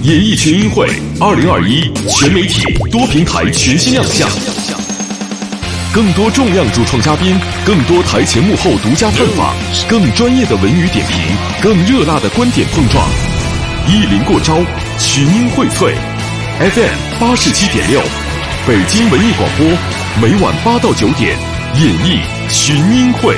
演艺群英会2021全媒体多平台全新亮相，更多重量主创嘉宾，更多台前幕后独家探访，更专业的文娱点评，更热辣的观点碰撞。一临过招，群英荟萃 FM 87.6，北京文艺广播，每晚8到9点，演艺群英会。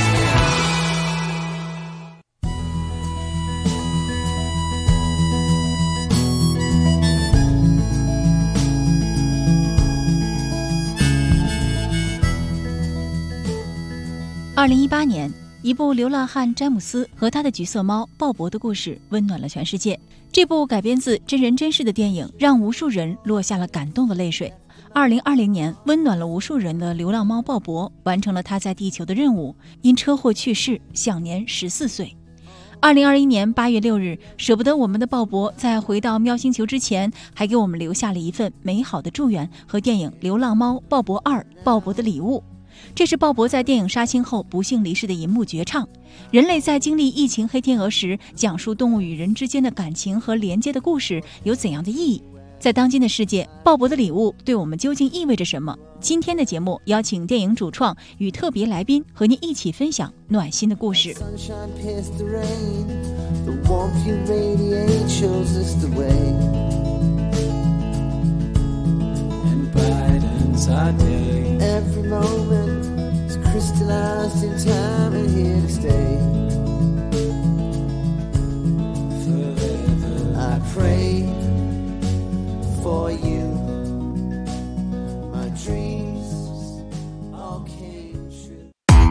2018年，一部流浪汉詹姆斯和他的橘色猫鲍勃的故事温暖了全世界。这部改编自真人真事的电影让无数人落下了感动的泪水。2020年，温暖了无数人的流浪猫鲍勃完成了他在地球的任务，因车祸去世，享年14岁。2021年8月6日，舍不得我们的鲍勃在回到喵星球之前，还给我们留下了一份美好的祝愿和电影《流浪猫鲍勃2：鲍勃的礼物》。这是鲍勃在电影杀青后不幸离世的银幕绝唱。人类在经历疫情黑天鹅时，讲述动物与人之间的感情和连接的故事有怎样的意义？在当今的世界，鲍勃的礼物对我们究竟意味着什么？今天的节目邀请电影主创与特别来宾和您一起分享暖心的故事。 Every moment is crystallized in time and here to stay forever. I pray for you. My dreams all came true.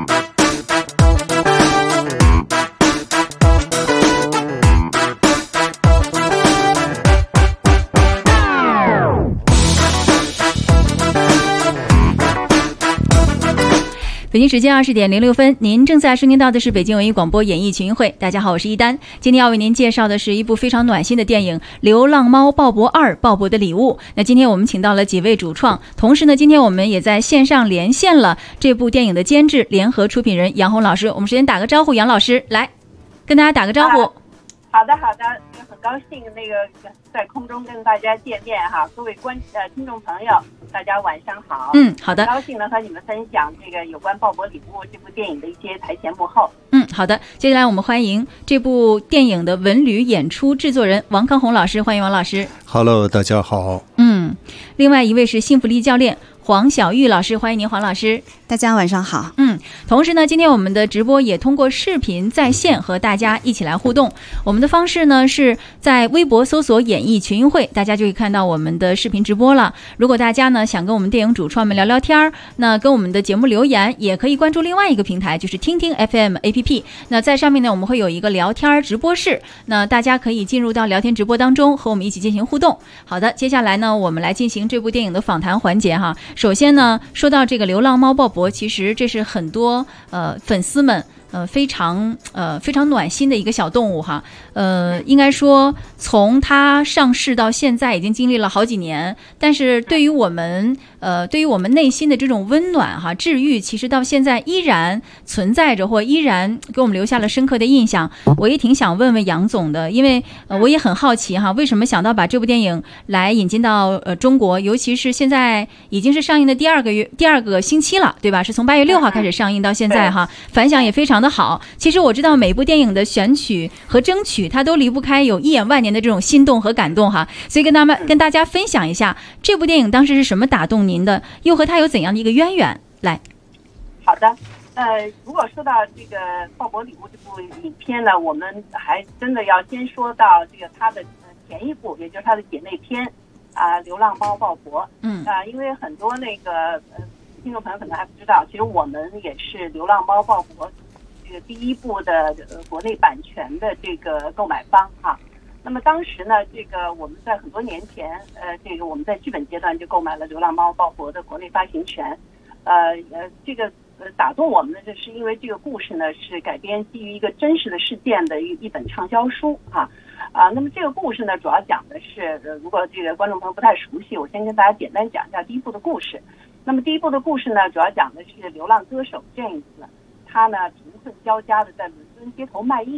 北京时间20点06分，您正在收听到的是北京文艺广播演艺群英会。大家好，我是一丹。今天要为您介绍的是一部非常暖心的电影《流浪猫鲍勃2：鲍勃的礼物》。那今天我们请到了几位主创，同时呢，今天我们也在线上连线了这部电影的监制、联合出品人杨红老师。我们首先打个招呼，杨老师来跟大家打个招呼。 好的，很高兴在空中跟大家见面哈，各位听众朋友，大家晚上好。 好的。 很高兴和你们分享这个有关《鲍勃礼物》这部电影的一些台前幕后。 好的。接下来我们欢迎这部电影的文旅演出制作人王康红老师，欢迎王老师。 Hello， 大家好。 另外一位是幸福力教练黄小玉老师，欢迎您，黄老师。 大家晚上好。 同时呢，今天我们的直播也通过视频在线和大家一起来互动。我们的方式呢是在微博搜索演艺群英会，大家就可以看到我们的视频直播了。如果大家呢想跟我们电影主创们聊聊天，那跟我们的节目留言，也可以关注另外一个平台，就是听听 FM APP。那在上面呢，我们会有一个聊天直播室，那大家可以进入到聊天直播当中，和我们一起进行互动。好的，接下来呢，我们来进行这部电影的访谈环节哈。首先呢，说到这个流浪猫鲍勃，其实这是很多粉丝们非常暖心的一个小动物哈。应该说从它上市到现在已经经历了好几年，但是对于我们内心的这种温暖哈、治愈，其实到现在依然存在着，或依然给我们留下了深刻的印象。我也挺想问问杨总的，因为我也很好奇哈，为什么想到把这部电影来引进到中国，尤其是现在已经是上映的第二个星期了，对吧？是从8月6号开始上映到现在哈，反响也非常的好。其实我知道每部电影的选取和争取，它都离不开有一眼万年的这种心动和感动哈，所以跟大家分享一下这部电影当时是什么打动您的，又和它有怎样的一个渊源。来， 好的，如果说到这个《鲍勃礼物》这部影片呢，我们还真的要先说到这个它的前一部，也就是它的姐妹篇流浪猫鲍勃。因为很多听众朋友可能还不知道，其实我们也是流浪猫鲍勃这个第一部的国内版权的这个购买方哈。那么当时呢，这个我们在很多年前，这个我们在剧本阶段就购买了《流浪猫鲍勃》的国内发行权。这个打动我们的，这是因为这个故事呢是改编基于一个真实的事件的一本畅销书哈。那么这个故事呢，主要讲的是，如果这个观众朋友不太熟悉，我先跟大家简单讲一下第一部的故事。那么第一部的故事呢，主要讲的是流浪歌手 James， 他呢贫困交加的在伦敦街头卖艺。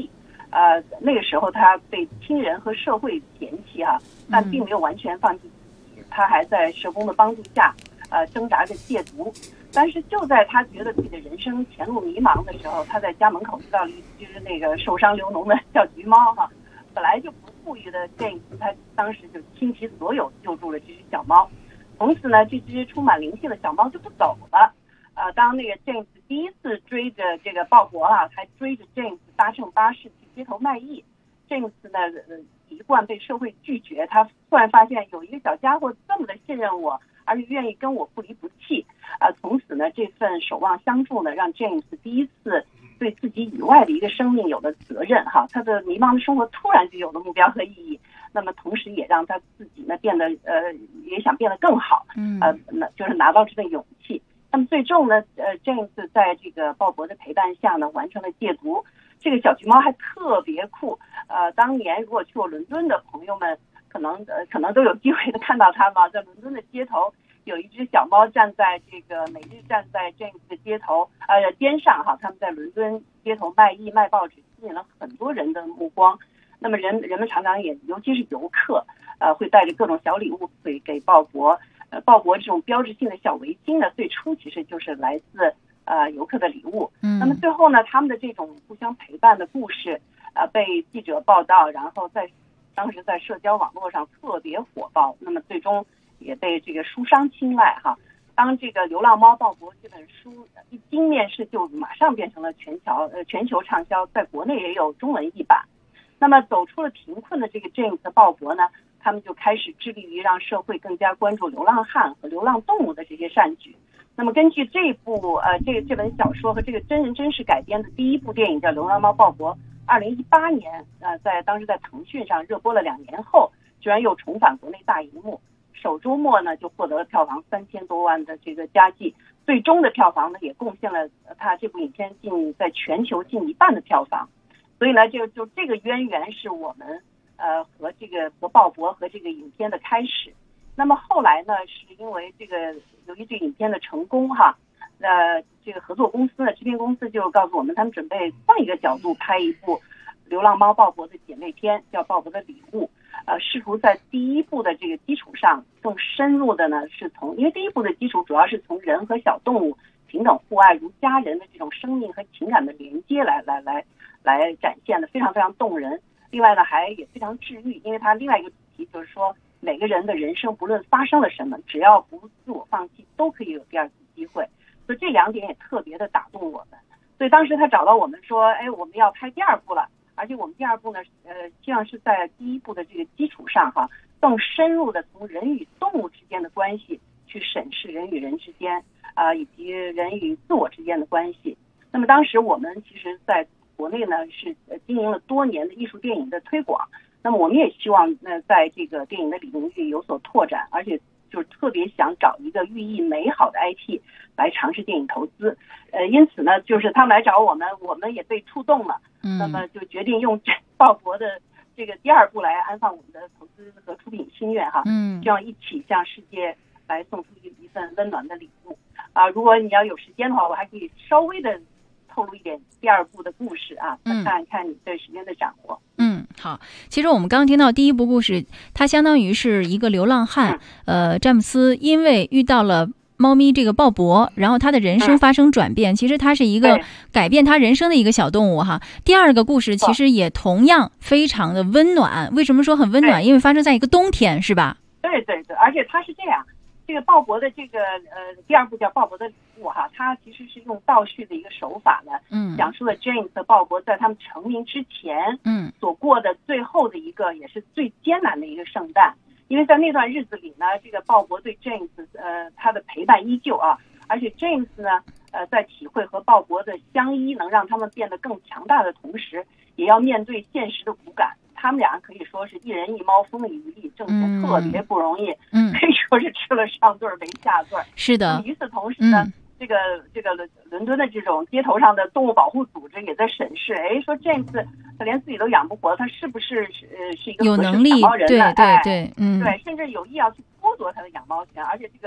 那个时候他被亲人和社会嫌弃哈，但并没有完全放弃自己，他还在社工的帮助下，挣扎着戒毒。但是就在他觉得自己的人生前路迷茫的时候，他在家门口遇到了一只那个受伤流脓的小橘猫哈。本来就不富裕的 James， 他当时就倾其所有救助了这只小猫。从此呢，这只充满灵性的小猫就不走了。当那个 James 第一次追着这个鲍勃还追着 James 搭乘巴士去街头卖艺。James 呢，一贯被社会拒绝，他突然发现有一个小家伙这么的信任我，而且愿意跟我不离不弃。从此呢，这份守望相助呢，让 James 第一次对自己以外的一个生命有了责任哈，他的迷茫的生活突然就有了目标和意义。那么同时也让他自己呢变得也想变得更好，就是拿到这个勇气。那么最终呢，James 在这个鲍勃的陪伴下呢，完成了戒毒。这个小橘猫还特别酷，当年如果去过伦敦的朋友们，可能都有机会的看到它嘛，在伦敦的街头有一只小猫站在这个每日站在 James 的街头边上哈，他们在伦敦街头卖艺卖报纸，吸引了很多人的目光。那么人们常常也，尤其是游客，会带着各种小礼物会给鲍勃。鲍勃这种标志性的小围巾呢，最初其实就是来自游客的礼物。那么最后呢，他们的这种互相陪伴的故事，被记者报道，然后当时在社交网络上特别火爆。那么最终也被这个书商青睐哈。当这个《流浪猫鲍勃》这本书一经面世，就马上变成了全球畅销，在国内也有中文译版。那么走出了贫困的这个 James 和鲍勃呢，他们就开始致力于让社会更加关注流浪汉和流浪动物的这些善举。那么根据这本小说和这个真人真事改编的第一部电影叫《流浪猫鲍勃》，2018年当时在腾讯上热播了2年后，居然又重返国内大荧幕。首周末呢就获得了票房3000多万的这个佳绩，最终的票房呢也贡献了他这部影片在全球近一半的票房。所以呢，就这个渊源是我们和鲍勃和这个影片的开始。那么后来呢，是因为由于这个影片的成功哈，这个合作公司呢，制片公司就告诉我们，他们准备换一个角度拍一部《流浪猫鲍勃》的姐妹篇，叫《鲍勃的礼物》。试图在第一部的这个基础上更深入的呢，因为第一部的基础主要是从人和小动物平等互爱如家人的这种生命和情感的连接来展现的非常非常动人。另外呢，也非常治愈，因为它另外一个主题就是说，每个人的人生不论发生了什么，只要不自我放弃，都可以有第二次机会。所以这2点也特别的打动我们。所以当时他找到我们说，我们要拍第2部了，而且我们第2部呢，希望是在第一部的这个基础上哈，更深入的从人与动物之间的关系去审视人与人之间以及人与自我之间的关系。那么当时我们其实在国内呢是经营了多年的艺术电影的推广，那么我们也希望在这个电影的领域有所拓展，而且就是特别想找一个寓意美好的 IP 来尝试电影投资。因此呢，就是他们来找我们也被触动了。那么就决定用鲍勃的这个第2部来安放我们的投资和出品心愿哈。这样一起向世界来送出一份温暖的礼物如果你要有时间的话，我还可以稍微的透露一点第2部的故事看看你对时间的掌握。 好，其实我们刚刚听到第1部故事，它相当于是一个流浪汉，詹姆斯因为遇到了猫咪这个鲍勃，然后他的人生发生转变，其实它是一个改变他人生的一个小动物哈。第2个故事其实也同样非常的温暖。为什么说很温暖？因为发生在一个冬天，是吧？ 对，而且它是这样，这个鲍勃的这个第2部叫《鲍勃的礼物》哈，它其实是用倒叙的一个手法呢，讲述了 James 和鲍勃在他们成名之前所过的最后的一个也是最艰难的一个圣诞。因为在那段日子里呢，这个鲍勃对 James 他的陪伴依旧而且 James 呢在体会和鲍勃的相依能让他们变得更强大的同时，也要面对现实的骨感。他们俩可以说是一人一猫风里雨里，挣钱特别不容易，可以说是吃了上顿没下顿。 是的。 与此同时呢，这个伦敦的这种街头上的动物保护组织也在审视，说 James 他连自己都养不活，他是不是是一个有能力？ 养猫人呢？ 对， 对，甚至有意要去剥夺他的养猫权，而且这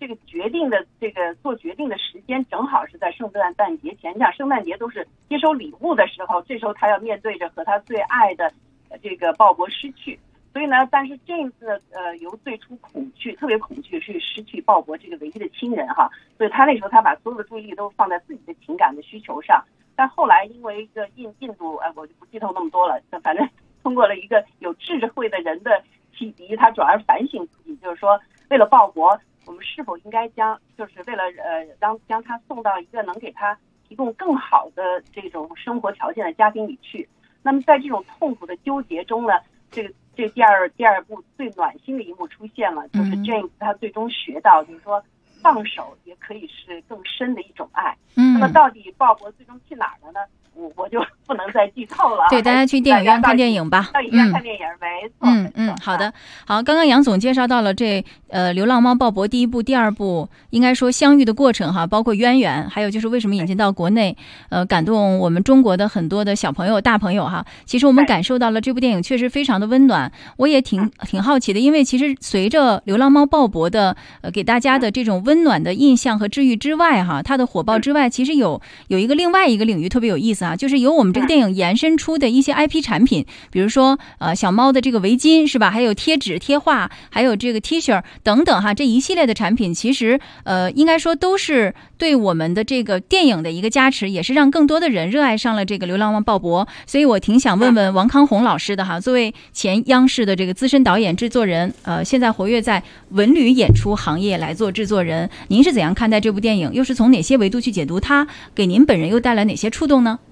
这个决定的做决定的时间正好是在圣诞节前，像圣诞节都是接收礼物的时候，这时候他要面对着和他最爱的这个鲍勃失去。所以呢，但是 James 呢，由最初特别恐惧是失去鲍勃这个唯一的亲人哈，所以他那时候他把所有的注意力都放在自己的情感的需求上。但后来因为一个印度，我就不剧透那么多了，反正通过了一个有智慧的人的启迪，他转而反省自己，就是说，为了鲍勃，我们是否应该就是为了将他送到一个能给他提供更好的这种生活条件的家庭里去。那么在这种痛苦的纠结中呢，这第二部最暖心的一幕出现了，就是 James 他最终学到，就是说放手也可以是更深的一种爱。那么到底鲍勃最终去哪儿了呢？我就不能再剧透了。 对，大家去电影院看电影吧。 到影院看电影，没错。 好的，好。刚刚杨总介绍到了流浪猫鲍勃第一部、第二部，应该说相遇的过程哈，包括渊源，还有就是为什么引进到国内，感动我们中国的很多的小朋友、大朋友哈。其实我们感受到了这部电影确实非常的温暖。我也挺好奇的，因为其实随着流浪猫鲍勃的给大家的这种温暖的印象和治愈之外哈，它的火爆之外，其实有另外一个领域特别有意思啊，就是由我们这个电影延伸出的一些 IP 产品，比如说小猫的这个围巾是吧？还有贴纸、贴画，还有这个 T 恤等等哈，这一系列的产品，其实应该说都是对我们的这个电影的一个加持，也是让更多的人热爱上了这个流浪猫鲍勃。所以我挺想问问王康宏老师的哈，作为前央视的这个资深导演、制作人，现在活跃在文旅演出行业来做制作人，您是怎样看待这部电影？又是从哪些维度去解读它？给您本人又带来哪些触动呢？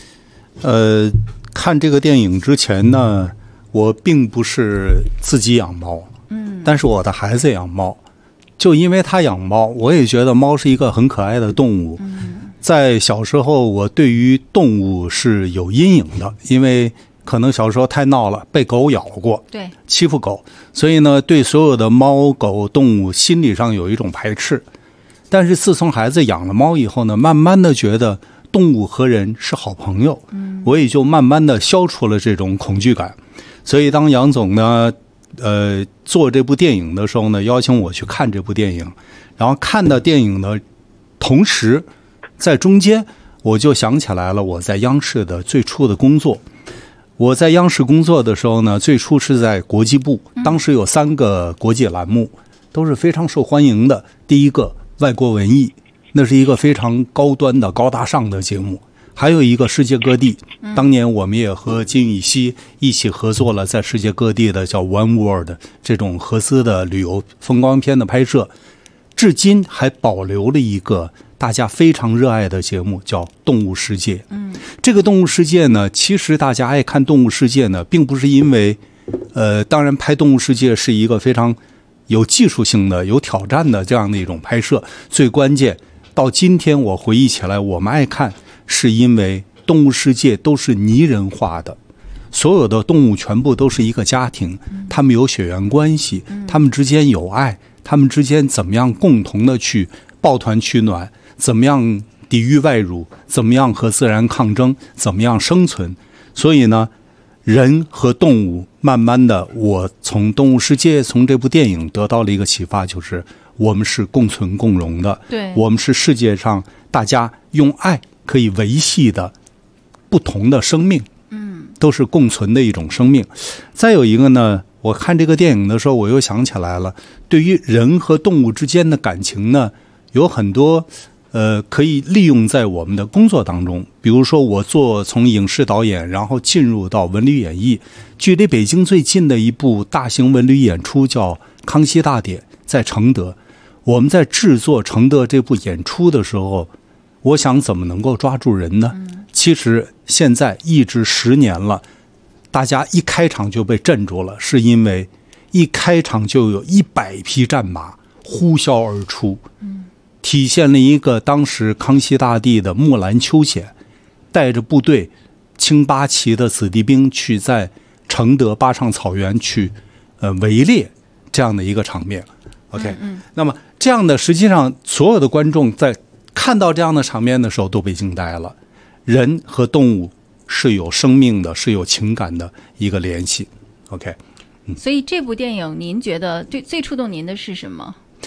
看这个电影之前呢，我并不是自己养猫，但是我的孩子养猫，就因为他养猫，我也觉得猫是一个很可爱的动物。在小时候，我对于动物是有阴影的，因为可能小时候太闹了，被狗咬过，对，欺负狗，所以呢，对所有的猫狗动物心理上有一种排斥。但是自从孩子养了猫以后呢，慢慢的觉得动物和人是好朋友，我也就慢慢的消除了这种恐惧感。所以当杨总呢做这部电影的时候呢，邀请我去看这部电影，然后看到电影的同时，在中间我就想起来了我在央视的最初的工作。我在央视工作的时候呢，最初是在国际部，当时有3个国际栏目，都是非常受欢迎的。第一个外国文艺，那是一个非常高端的高大上的节目，还有一个世界各地，当年我们也和金宇熙一起合作了在世界各地的叫 One World 这种合资的旅游风光片的拍摄，至今还保留了一个大家非常热爱的节目叫动物世界。这个动物世界呢，其实大家爱看动物世界呢，并不是因为当然拍动物世界是一个非常有技术性的有挑战的这样的一种拍摄，最关键到今天我回忆起来我们爱看，是因为动物世界都是拟人化的，所有的动物全部都是一个家庭，他们有血缘关系，他们之间有爱，他们之间怎么样共同的去抱团取暖，怎么样抵御外辱，怎么样和自然抗争，怎么样生存。所以呢，人和动物慢慢的，我从动物世界从这部电影得到了一个启发，就是我们是共存共荣的，对，我们是世界上大家用爱可以维系的不同的生命，都是共存的一种生命。再有一个呢，我看这个电影的时候，我又想起来了，对于人和动物之间的感情呢，有很多可以利用在我们的工作当中。比如说我从影视导演，然后进入到文旅演艺，距离北京最近的一部大型文旅演出叫《康熙大典》，在承德。我们在制作承德这部演出的时候，我想怎么能够抓住人呢？其实现在一直10年了，大家一开场就被镇住了，是因为一开场就有100匹战马呼啸而出，体现了一个当时康熙大帝的木兰秋显，带着部队清八旗的子弟兵去在承德巴上草原去围猎这样的一个场面。OK， 那么这样的，实际上所有的观众在看到这样的场面的时候都被惊呆了。人和动物是有生命的，是有情感的一个联系。OK， 所以这部电影您觉得最触动您的是什么？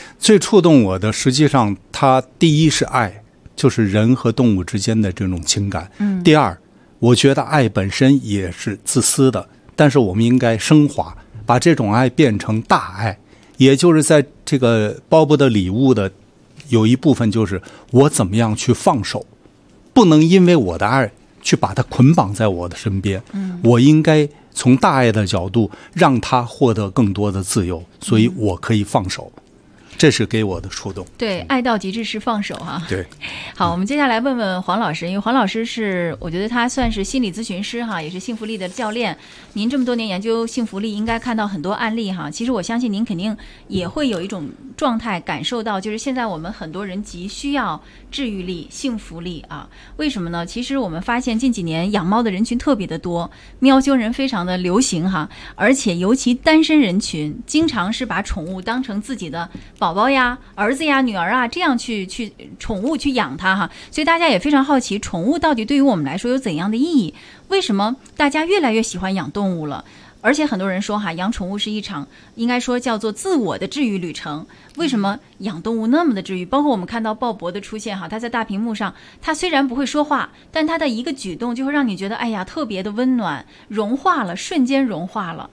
最触动我的，实际上它第一是爱，就是人和动物之间的这种情感。第二，我觉得爱本身也是自私的，但是我们应该升华，把这种爱变成大爱，也就是在这个鲍勃的礼物的有一部分就是我怎么样去放手，不能因为我的爱去把它捆绑在我的身边。我应该从大爱的角度让他获得更多的自由，所以我可以放手。这是给我的触动。 对，爱到极致是放手哈。 对， 好，我们接下来问问黄老师，因为黄老师是我觉得他算是心理咨询师哈，也是幸福力的教练。您这么多年研究幸福力，应该看到很多案例哈。其实我相信您肯定也会有一种状态感受到，就是现在我们很多人急需要治愈力、幸福力啊。为什么呢？其实我们发现近几年养猫的人群特别的多，喵星人非常的流行哈，而且尤其单身人群经常是把宠物当成自己的宝宝呀、儿子呀、女儿啊，这样去宠物去养它哈，所以大家也非常好奇，宠物到底对于我们来说有怎样的意义？为什么大家越来越喜欢养动物了？而且很多人说哈，养宠物是一场应该说叫做自我的治愈旅程。为什么养动物那么的治愈？包括我们看到鲍勃的出现哈，他在大屏幕上，他虽然不会说话，但他的一个举动就会让你觉得哎呀特别的温暖，融化了，瞬间融化了。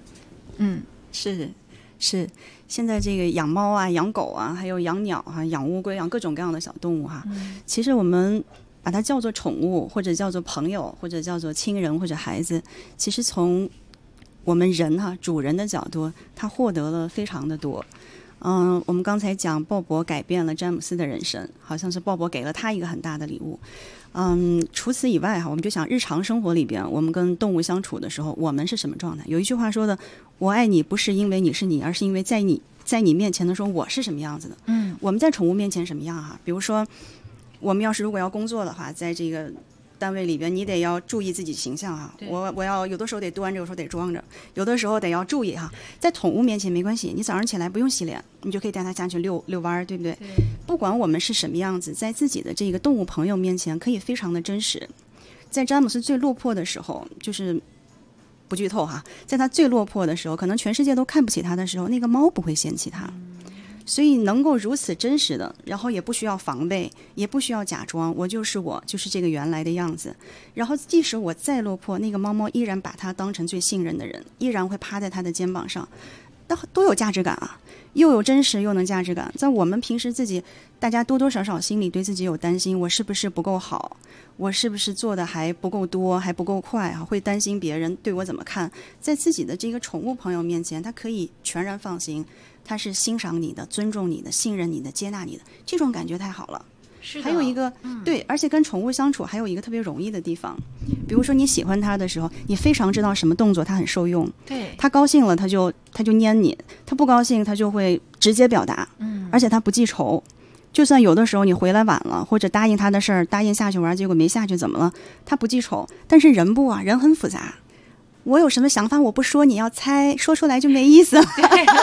是，现在这个养猫啊、养狗啊，还有养鸟啊、养乌龟、养各种各样的小动物哈，其实我们把它叫做宠物，或者叫做朋友，或者叫做亲人或者孩子，其实从我们人哈主人的角度，他获得了非常的多。我们刚才讲鲍勃改变了詹姆斯的人生，好像是鲍勃给了他一个很大的礼物。除此以外哈，我们就想日常生活里边，我们跟动物相处的时候，我们是什么状态？有一句话说的，我爱你不是因为你是你，而是因为在你面前的时候我是什么样子的。我们在宠物面前什么样哈？比如说，我们如果要工作的话，在这个单位里边，你得要注意自己形象哈。我要有的时候得端着，有时候得装着，有的时候得要注意哈。在宠物面前没关系，你早上起来不用洗脸，你就可以带它下去遛弯，对不对？不管我们是什么样子，在自己的这个动物朋友面前，可以非常的真实。在詹姆斯最落魄的时候，就是不剧透哈，在他最落魄的时候，可能全世界都看不起他的时候，那个猫不会嫌弃他。所以能够如此真实的，然后也不需要防备，也不需要假装，我就是这个原来的样子。然后即使我再落魄，那个猫猫依然把它当成最信任的人，依然会趴在它的肩膀上，多有价值感啊！又有真实又能价值感。在我们平时自己，大家多多少少心里对自己有担心，我是不是不够好？我是不是做的还不够多，还不够快啊？会担心别人对我怎么看？在自己的这个宠物朋友面前，他可以全然放心。他是欣赏你的、尊重你的、信任你的、接纳你的，这种感觉太好了。 是的。 还有一个，对，而且跟宠物相处还有一个特别容易的地方，比如说你喜欢它的时候，你非常知道什么动作它很受用。 对。 它高兴了，它就粘你；它不高兴，它就会直接表达。而且它不记仇。就算有的时候你回来晚了，或者答应它的事儿，答应下去玩，结果没下去，怎么了？它不记仇。但是人不啊，人很复杂。我有什么想法我不说，你要猜，说出来就没意思了。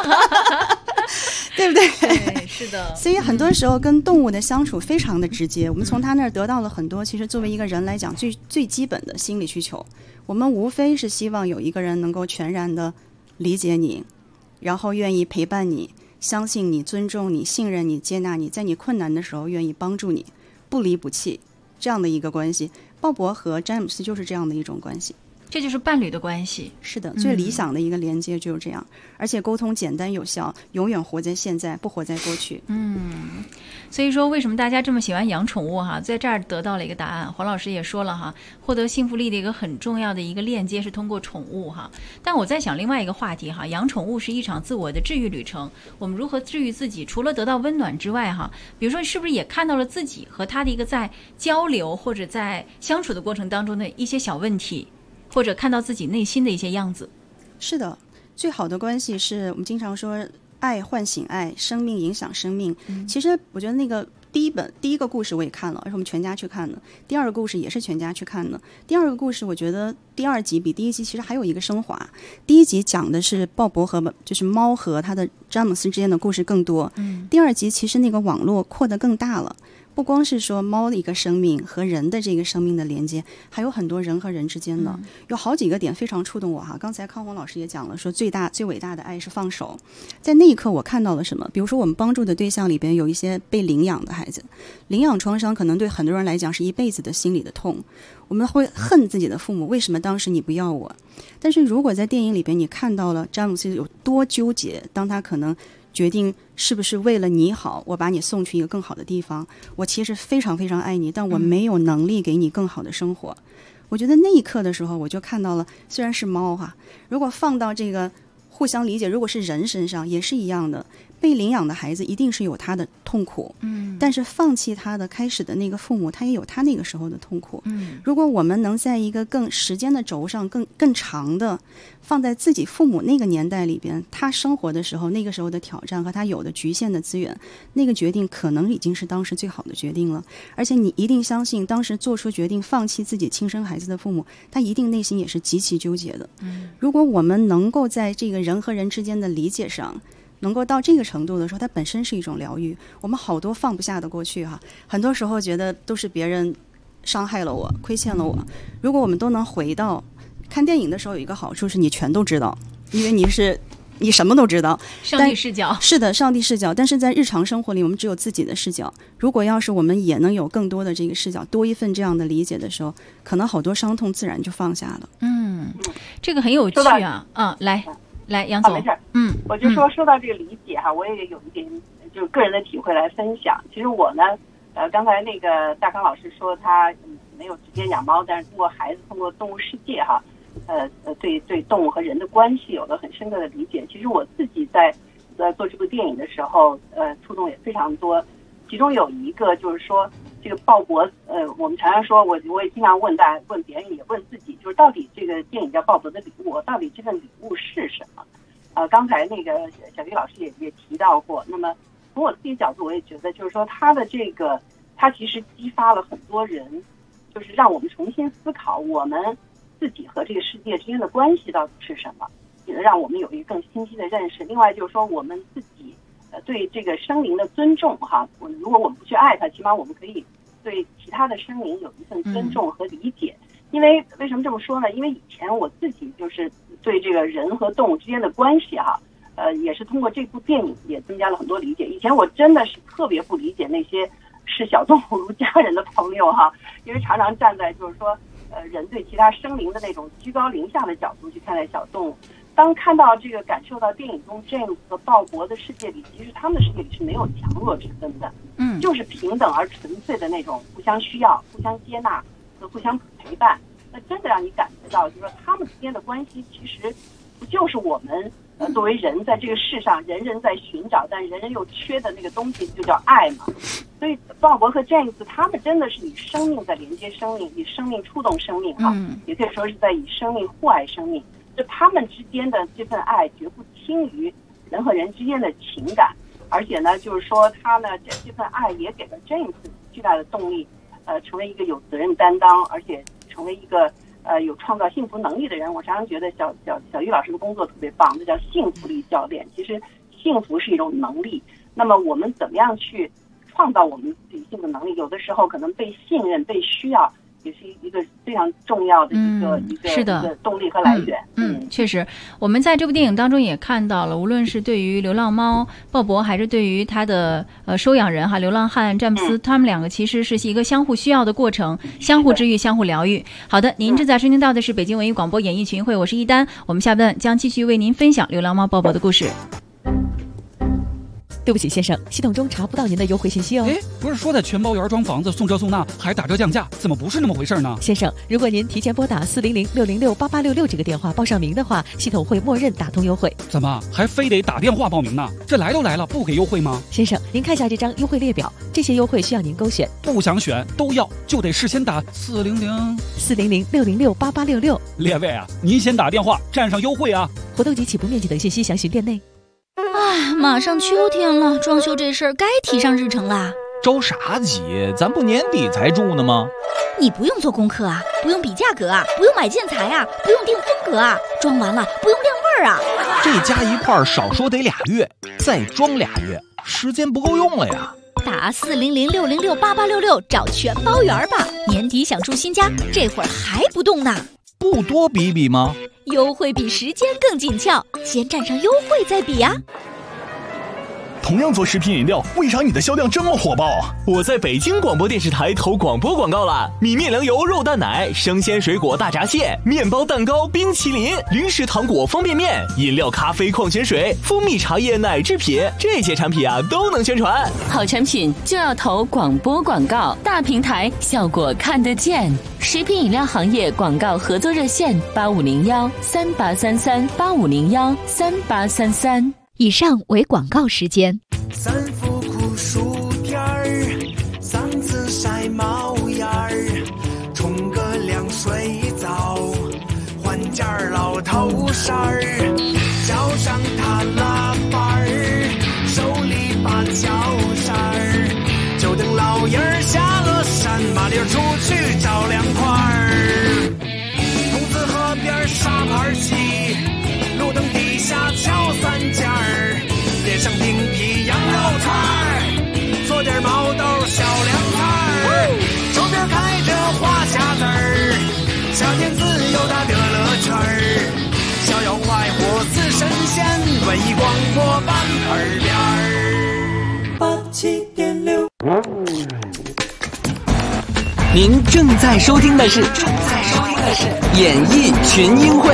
对不对？ 对，是的。 所以很多时候跟动物的相处非常的直接，我们从他那儿得到了很多，其实作为一个人来讲最基本的心理需求，我们无非是希望有一个人能够全然的理解你，然后愿意陪伴你，相信你，尊重你，信任你，接纳你，在你困难的时候愿意帮助你，不离不弃，这样的一个关系。鲍勃和詹姆斯就是这样的一种关系。 这就是伴侣的关系。 是的，最理想的一个连接就是这样，而且沟通简单有效，永远活在现在，不活在过去。 所以说为什么大家这么喜欢养宠物哈，在这儿得到了一个答案。黄老师也说了哈，获得幸福力的一个很重要的一个链接是通过宠物哈。但我在想另外一个话题哈，养宠物是一场自我的治愈旅程，我们如何治愈自己？除了得到温暖之外哈，比如说是不是也看到了自己和他的一个在交流或者在相处的过程当中的一些小问题？或者看到自己内心的一些样子。 是的，最好的关系是我们经常说爱唤醒爱，生命影响生命。其实我觉得那个第一个故事我也看了，而且我们全家去看的。第二个故事也是全家去看的。第二个故事我觉得第二集比第一集其实还有一个升华。第一集讲的是鲍勃和就是猫和他的詹姆斯之间的故事更多。第二集其实那个网络扩得更大了。 不光是说猫的一个生命和人的这个生命的连接，还有很多人和人之间的，有好几个点非常触动我哈。刚才康宏老师也讲了，说最伟大的爱是放手。在那一刻我看到了什么？比如说我们帮助的对象里边有一些被领养的孩子，领养创伤可能对很多人来讲是一辈子的心理的痛，我们会恨自己的父母，为什么当时你不要我？但是如果在电影里边你看到了詹姆斯有多纠结，当他可能决定是不是为了你好，我把你送去一个更好的地方，我其实非常非常爱你，但我没有能力给你更好的生活。我觉得那一刻的时候我就看到了，虽然是猫哈，如果放到这个互相理解，如果是人身上也是一样的，被领养的孩子一定是有他的痛苦，但是放弃他的开始的那个父母，他也有他那个时候的痛苦。如果我们能在一个更时间的轴上更长的放在自己父母那个年代里边，他生活的时候那个时候的挑战和他有的局限的资源，那个决定可能已经是当时最好的决定了。而且你一定相信，当时做出决定放弃自己亲生孩子的父母，他一定内心也是极其纠结的。如果我们能够在这个人和人之间的理解上能够到这个程度的时候，它本身是一种疗愈。我们好多放不下的过去哈，很多时候觉得都是别人伤害了我，亏欠了我。如果我们都能回到看电影的时候，有一个好处是你全都知道，因为你什么都知道， 上帝视角。 是的，上帝视角。但是在日常生活里，我们只有自己的视角。如果要是我们也能有更多的这个视角，多一份这样的理解的时候，可能好多伤痛自然就放下了。 这个很有趣啊。来，杨总。 没事。我就说到这个理解哈，我也有一点就是个人的体会来分享。其实我呢，刚才那个大康老师说他没有直接养猫，但是通过孩子，通过动物世界哈，对动物和人的关系有了很深刻的理解。其实我自己在做这部电影的时候，触动也非常多。其中有一个就是说，这个鲍勃，我们常常说，我也经常问别人，也问自己，就是到底这个电影叫《鲍勃的礼物》，到底这份礼物是什么？刚才那个小迪老师也提到过。那么从我自己角度，我也觉得，就是说他其实激发了很多人，就是让我们重新思考我们自己和这个世界之间的关系到底是什么，也让我们有一个更清晰的认识。另外就是说，我们自己对这个生灵的尊重哈，如果我们不去爱它，起码我们可以对其他的生灵有一份尊重和理解。因为为什么这么说呢？因为以前我自己就是对这个人和动物之间的关系哈，也是通过这部电影也增加了很多理解。以前我真的是特别不理解那些视小动物如家人的朋友哈，因为常常站在就是说人对其他生灵的那种居高临下的角度去看待小动物。当看到这个感受到电影中 James 和鲍勃的世界里，其实他们的世界里是没有强弱之分的，就是平等而纯粹的那种互相需要、互相接纳和互相陪伴。那真的让你感觉到，就是说他们之间的关系其实不就是我们作为人在这个世上，人人在寻找，但人人又缺的那个东西，就叫爱嘛。所以鲍勃和 James 他们真的是以生命在连接生命，以生命触动生命哈，也可以说是在以生命互爱生命。就他们之间的这份爱绝不轻于人和人之间的情感，而且呢，就是说他呢这份爱也给了 James 巨大的动力，成为一个有责任担当，而且成为一个有创造幸福能力的人。我常常觉得小玉老师的工作特别棒，这叫幸福力教练。其实幸福是一种能力，那么我们怎么样去创造我们自己幸福能力？有的时候可能被信任、被需要，也是一个非常重要的一个动力和来源。 确实，我们在这部电影当中也看到了，无论是对于流浪猫鲍勃，还是对于他的收养人哈流浪汉詹姆斯，他们两个其实是一个相互需要的过程，相互治愈，相互疗愈。好的，您正在收听到的是北京文艺广播演艺群益会，我是一丹，我们下半段将继续为您分享流浪猫鲍勃的故事。 对不起，先生，系统中查不到您的优惠信息哦。 不是说在全包园装房子送这送那还打折降价，怎么不是那么回事呢？ 先生，如果您提前拨打400-606-8866这个电话报上名的话，系统会默认打通优惠。 怎么还非得打电话报名呢？这来都来了，不给优惠吗？ 先生，您看下这张优惠列表，这些优惠需要您勾选， 不想选都要，就得事先打 400-606-8866。 列位啊，您先打电话占上优惠啊！ 活动及起步面积等信息详询店内。 马上秋天了，装修这事儿该提上日程啦。 着啥急？咱不年底才住呢吗？ 你不用做功课啊，不用比价格啊，不用买建材啊，不用定风格啊，装完了不用晾味儿啊。 这加一块少说得2月，再装2月，时间不够用了呀。 打400-606-8866找全包圆吧。年底想住新家，这会儿还不动呢？ 不多比比吗？ 优惠比时间更紧俏，先占上优惠再比呀。 同样做食品饮料，为啥你的销量这么火爆？我在北京广播电视台投广播广告了，米面粮油肉蛋奶、生鲜水果大闸蟹、面包蛋糕、冰淇淋、零食糖果、方便面、饮料、咖啡、矿泉水、蜂蜜茶叶、奶制品，这些产品啊都能宣传。 好产品就要投广播广告，大平台效果看得见。食品饮料行业广告合作热线8501-3833-8501-3833。 以上为广告时间。 三伏酷暑天儿，嗓子晒冒烟儿，冲个凉水澡，换件老头衫儿，脚上踏拉板儿，手里把脚扇儿，就等老爷儿下了山，麻溜出去找凉快儿。筒子河边沙盘棋，路灯底下敲三尖儿，点上冰皮羊肉串儿，做点毛豆小凉菜儿，周边开着花匣子儿，夏天自由的乐乐圈儿，逍遥快活似神仙，文艺广播版耳边儿87.6。 您正在收听的是演艺群英会。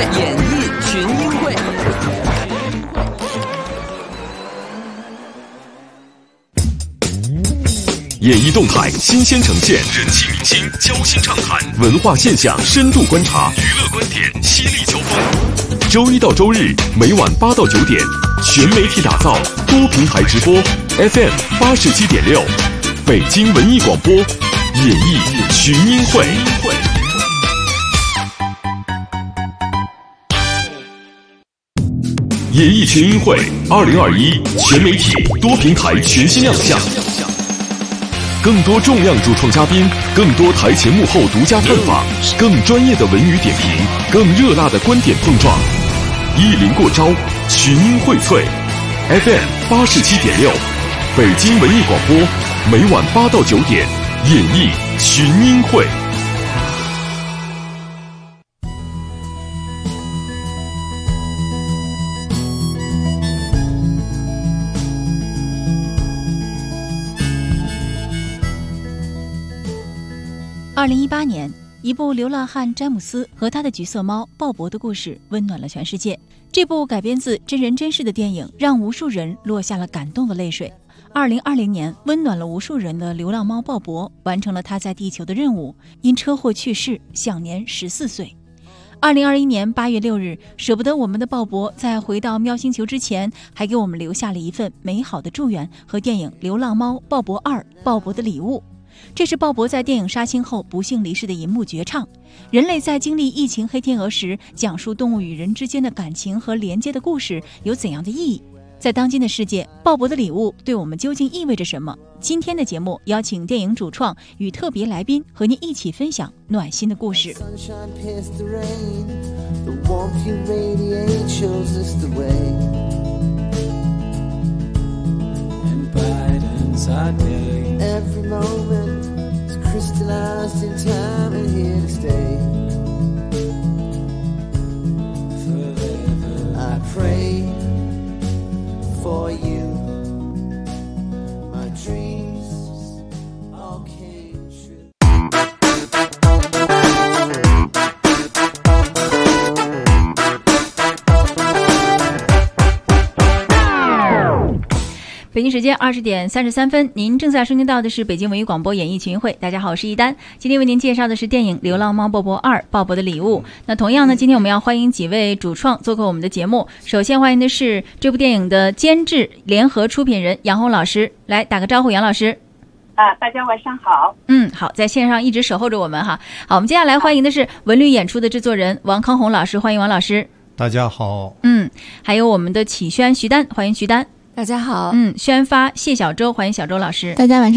演艺动态新鲜呈现，人气明星交心畅谈，文化现象深度观察，娱乐观点犀利交锋。周一到周日每晚8到9点，全媒体打造，多平台直播 FM 87.6，北京文艺广播，演艺群英会。演艺群英会2021全媒体多平台全新亮相。更多重量主创嘉宾，更多台前幕后独家探访，更专业的文娱点评，更热辣的观点碰撞，一临过招，群英荟萃。FM 87.6，北京文艺广播，每晚8到9点，演艺群英会。 2018年，一部流浪汉詹姆斯和他的橘色猫鲍勃的故事温暖了全世界。这部改编自真人真事的电影让无数人落下了感动的泪水。2020年，温暖了无数人的流浪猫鲍勃完成了他在地球的任务，因车祸去世，享年14岁。2021年8月6日，舍不得我们的鲍勃在回到喵星球之前，还给我们留下了一份美好的祝愿和电影《流浪猫鲍勃2：鲍勃的礼物》。这是鲍勃在电影杀青后不幸离世的银幕绝唱。人类在经历疫情黑天鹅时，讲述动物与人之间的感情和连接的故事有怎样的意义？在当今的世界，鲍勃的礼物对我们究竟意味着什么？今天的节目邀请电影主创与特别来宾和您一起分享暖心的故事。 Every moment is crystallized in time and here to stay forever. I pray for you. My dreams all came true. 北京时间20点33分，您正在收听到的是北京文艺广播演艺群英会。大家好，我是一丹，今天为您介绍的是电影《流浪猫鲍勃2：鲍勃的礼物》。那同样呢，今天我们要欢迎几位主创做客我们的节目。首先欢迎的是这部电影的监制、联合出品人杨红老师，来打个招呼，杨老师。 大家晚上好。 好，在线上一直守候着我们哈。好，我们接下来欢迎的是文旅演出的制作人王康红老师，欢迎王老师。 大家好。 还有我们的启轩徐丹，欢迎徐丹。 大家好。 宣发谢小周，欢迎小周老师。 大家晚上好。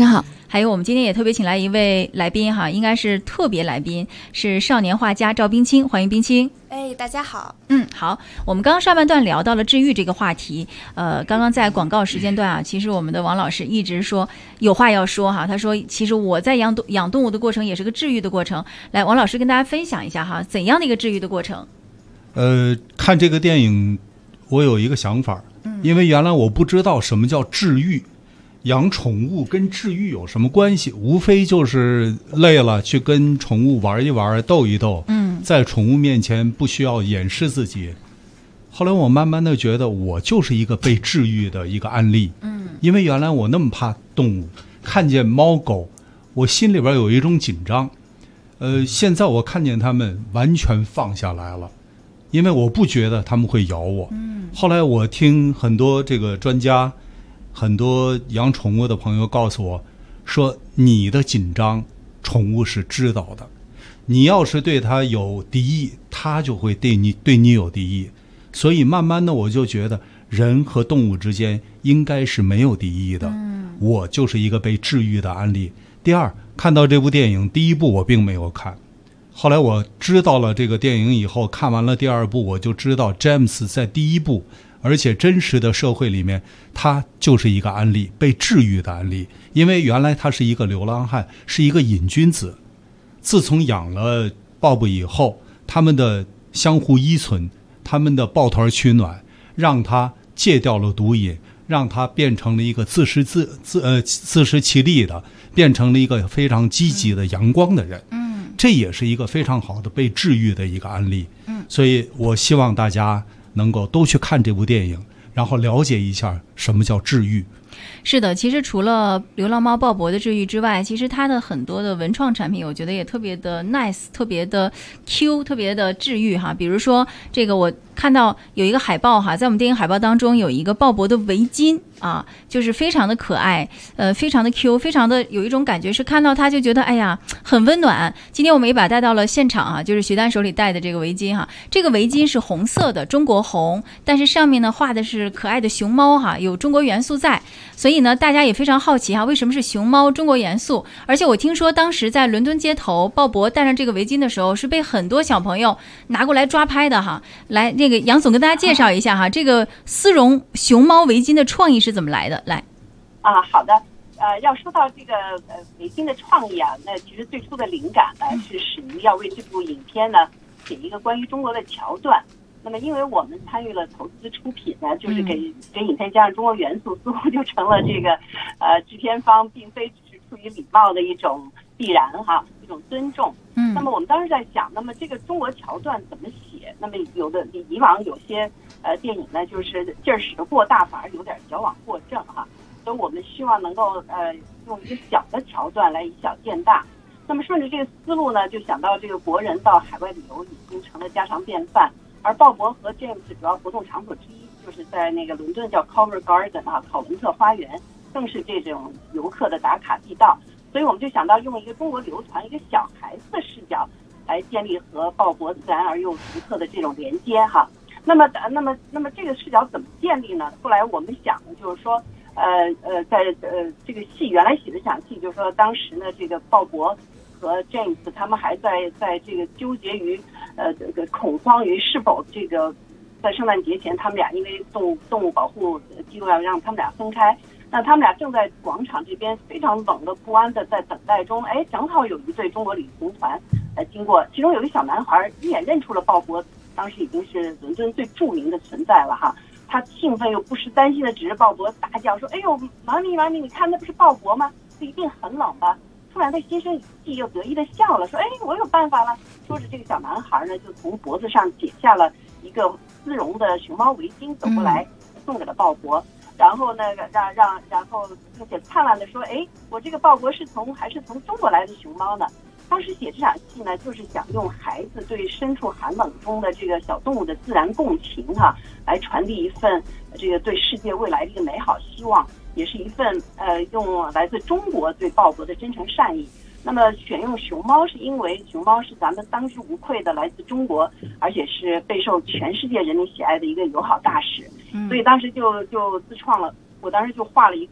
还有我们今天也特别请来一位来宾哈，应该是特别来宾，是少年画家赵冰清，欢迎冰清。 大家好。 好，我们刚刚上半段聊到了治愈这个话题，刚刚在广告时间段啊，其实我们的王老师一直说有话要说哈，他说其实我在养动物的过程也是个治愈的过程。来，王老师跟大家分享一下哈，怎样的一个治愈的过程？ 看这个电影，我有一个想法，因为原来我不知道什么叫治愈。养宠物跟治愈有什么关系？无非就是累了去跟宠物玩一玩，逗一逗。在宠物面前不需要掩饰自己。后来我慢慢的觉得我就是一个被治愈的一个案例。因为原来我那么怕动物，看见猫狗，我心里边有一种紧张。现在我看见它们完全放下来了，因为我不觉得它们会咬我。后来我听很多这个专家。很多养宠物的朋友告诉我说，你的紧张宠物是知道的，你要是对它有敌意，它就会对你有敌意。所以慢慢的我就觉得人和动物之间应该是没有敌意的。我就是一个被治愈的案例。第二，看到这部电影，第一部我并没有看，后来我知道了这个电影以后，看完了第二部，我就知道詹姆斯在第一部而且真实的社会里面，他就是一个案例，被治愈的案例。因为原来他是一个流浪汉，是一个瘾君子。自从养了鲍勃以后，他们的相互依存，他们的抱团取暖，让他戒掉了毒瘾，让他变成了一个自食其力的，变成了一个非常积极的阳光的人。这也是一个非常好的被治愈的一个案例。所以我希望大家能够都去看这部电影，然后了解一下什么叫治愈。 是的，其实除了流浪猫鲍勃的治愈之外，其实它的很多的文创产品我觉得也特别的 nice， 特别的 Q， 特别的治愈哈。比如说这个我看到有一个海报哈，在我们电影海报当中有一个鲍勃的围巾啊，就是非常的可爱，非常的 Q， 非常的有一种感觉是看到它就觉得哎呀很温暖。今天我们也把带到了现场啊，就是徐丹手里戴的这个围巾哈，这个围巾是红色的，中国红，但是上面呢画的是可爱的熊猫哈，有中国元素在。所以呢，大家也非常好奇哈，为什么是熊猫中国元素？而且我听说当时在伦敦街头，鲍勃戴上这个围巾的时候，是被很多小朋友拿过来抓拍的哈。来，那个杨总跟大家介绍一下哈，这个丝绒熊猫围巾的创意是怎么来的？来， 好的，要说到这个围巾的创意啊，那其实最初的灵感呢是始于要为这部影片呢写一个关于中国的桥段。那么，因为我们参与了投资出品呢，就是给影片加上中国元素，似乎就成了这个制片方并非只是出于礼貌的一种必然哈，一种尊重。那么我们当时在想，那么这个中国桥段怎么写？那么以往有些电影呢，就是劲儿使得过大，反而有点矫枉过正哈。所以我们希望能够用一个小的桥段来以小见大。那么顺着这个思路呢，就想到这个国人到海外旅游已经成了家常便饭。而鲍勃和 James 主要活动场所之一，就是在那个伦敦叫 Covent Garden 啊，考文特花园，更是这种游客的打卡地道。所以我们就想到用一个中国流传一个小孩子的视角来建立和鲍勃自然而又独特的这种连接哈。那么这个视角怎么建立呢？后来我们想的就是说，在这个戏原来写的场戏，就是说当时呢，这个鲍勃和 James 他们还在这个纠结于这个恐慌于是否这个在圣诞节前他们俩因为动物保护机构要让他们俩分开，那他们俩正在广场这边非常冷的不安的在等待中，正好有一队中国旅行团经过，其中有一个小男孩一眼认出了鲍勃，当时已经是伦敦最著名的存在了哈。他兴奋又不失担心的指着鲍勃大叫说：“哎呦，妈咪，你看那不是鲍勃吗？这一定很冷吧？”突然他心生一计，又得意的笑了，说：“我有办法了。”说着，这个小男孩呢，就从脖子上解下了一个丝绒的熊猫围巾，走过来送给了鲍勃。然后呢，然后并且灿烂的说：“我这个鲍勃还是从中国来的熊猫呢。”当时写这场戏呢，就是想用孩子对身处寒冷中的这个小动物的自然共情哈，来传递一份这个对世界未来的一个美好希望。也是一份用来自中国对鲍勃的真诚善意。那么选用熊猫是因为熊猫是咱们当之无愧的来自中国，而且是备受全世界人民喜爱的一个友好大使。所以当时就自创了，我当时就画了一个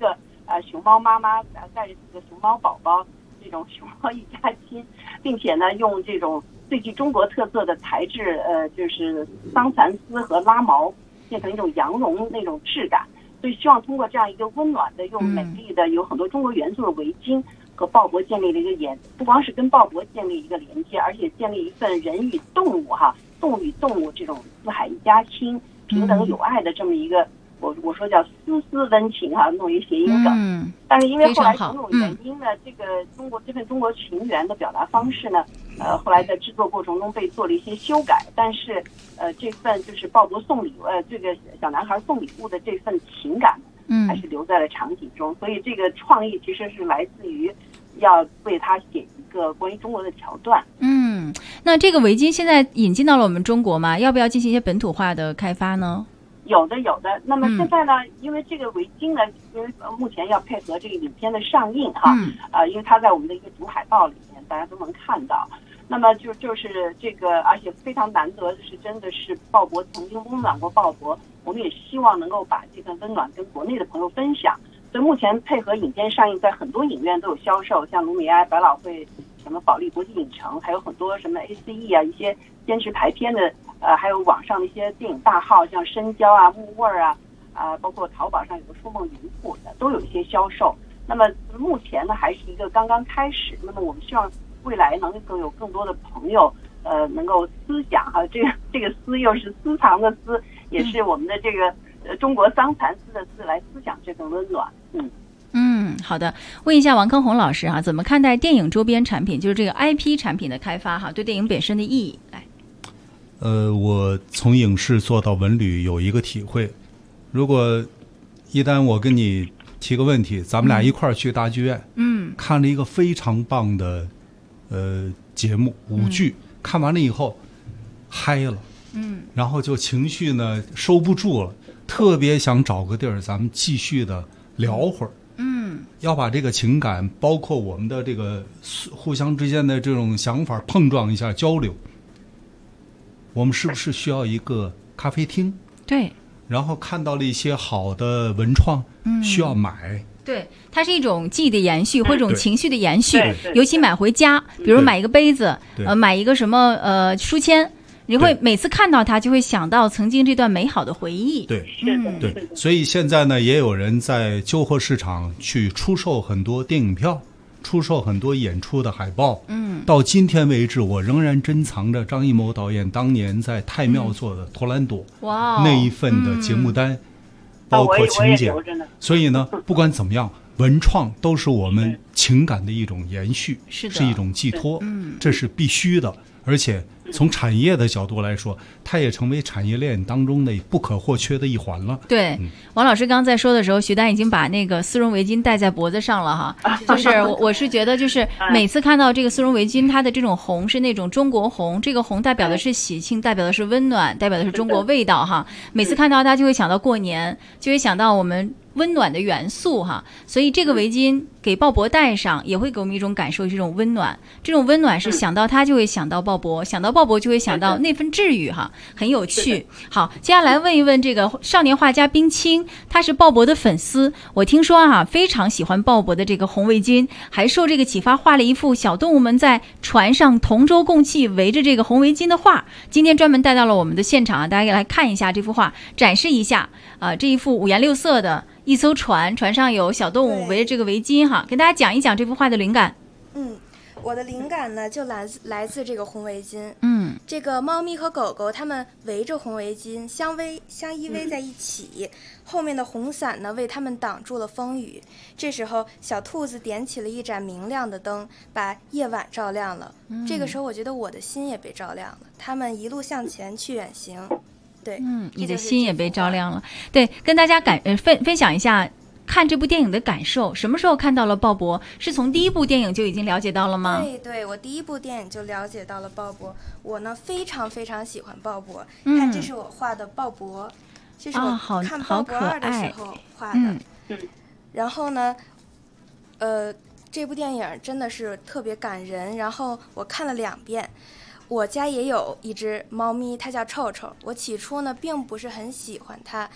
熊猫妈妈带着4个熊猫宝宝，这种熊猫一家亲，并且呢用这种最具中国特色的材质，就是桑蚕丝和拉毛，变成一种羊绒那种质感。所以希望通过这样一个温暖的又美丽的有很多中国元素的围巾，和鲍勃建立了一个不光是跟鲍勃建立一个连接，而且建立一份人与动物动物与动物这种四海一家亲、平等友爱的这么一个，我说叫丝丝温情弄一个谐音梗。但是因为后来种种原因呢，这份中国情缘的表达方式呢，后来在制作过程中被做了一些修改，但是这份就是鲍勃送礼物，这个小男孩送礼物的这份情感，还是留在了场景中。所以这个创意其实是来自于要为他写一个关于中国的桥段。 那这个围巾现在引进到了我们中国吗？要不要进行一些本土化的开发呢？ 有的。那么现在呢，因为这个围巾呢，因为目前要配合这个影片的上映因为它在我们的一个主海报里面，大家都能看到。那么就是这个，而且非常难得的是，真的是鲍勃曾经温暖过鲍勃，我们也希望能够把这份温暖跟国内的朋友分享。所以目前配合影片上映，在很多影院都有销售，像卢米埃、百老汇、什么保利国际影城，还有很多什么 ACE 一些坚持排片的，还有网上的一些电影大号，像深交木味包括淘宝上有个书梦云铺的，都有一些销售。那么目前呢，还是一个刚刚开始。那么我们希望未来能够有更多的朋友，能够思想这个思又是私藏的思，也是我们的这个中国桑蚕丝的丝，来思想这份温暖。 好的。问一下王康红老师怎么看待电影周边产品，就是这个 IP 产品的开发对电影本身的意义？来， 我从影视做到文旅有一个体会，如果一旦我跟你提个问题，咱们俩一块儿去大剧院，看了一个非常棒的节目舞剧，看完了以后嗨了，然后就情绪呢收不住了，特别想找个地儿咱们继续的聊会儿，要把这个情感，包括我们的这个互相之间的这种想法碰撞一下交流。我们是不是需要一个咖啡厅？ 对， 然后看到了一些好的文创，需要买。 对，它是一种记忆的延续，或者一种情绪的延续。尤其买回家，比如买一个杯子，买一个什么书签，你会每次看到它，就会想到曾经这段美好的回忆。 对，对。所以现在呢，也有人在旧货市场去出售很多电影票，出售很多演出的海报。到今天为止，我仍然珍藏着张艺谋导演当年在太庙做的《托兰朵》那一份的节目单，包括情节。所以呢，不管怎么样，文创都是我们情感的一种延续，是一种寄托，这是必须的。而且从产业的角度来说，它也成为产业链当中的不可或缺的一环了。 对，王老师刚在说的时候，徐丹已经把那个丝绒围巾戴在脖子上了就是我是觉得，就是每次看到这个丝绒围巾，它的这种红是那种中国红，这个红代表的是喜庆，代表的是温暖，代表的是中国味道每次看到它就会想到过年，就会想到我们温暖的元素所以这个围巾给鲍勃戴上，也会给我们一种感受，这种温暖。这种温暖是想到他就会想到鲍勃，想到鲍勃就会想到那份治愈很有趣。好，接下来问一问这个少年画家冰清，他是鲍勃的粉丝，我听说非常喜欢鲍勃的这个红围巾，还受这个启发画了一幅小动物们在船上同舟共济围着这个红围巾的画。今天专门带到了我们的现场大家来看一下这幅画，展示一下这一幅五颜六色的一艘船，船上有小动物围着这个围巾跟大家讲一讲这幅画的灵感。 我的灵感呢就来自这个红围巾。这个猫咪和狗狗它们围着红围巾相依偎在一起，后面的红伞呢为它们挡住了风雨。这时候小兔子点起了一盏明亮的灯，把夜晚照亮了。这个时候我觉得我的心也被照亮了，它们一路向前去远行。对， 你的心也被照亮了。对，跟大家分享一下看这部电影的感受。什么时候看到了鲍勃？是从第一部电影就已经了解到了吗？ 对，我第一部电影就了解到了鲍勃。我呢非常非常喜欢鲍勃。看，这是我画的鲍勃，这是我看鲍勃2的时候画的。然后呢，这部电影真的是特别感人。然后我看了2遍。我家也有一只猫咪，它叫臭臭。我起初呢并不是很喜欢它，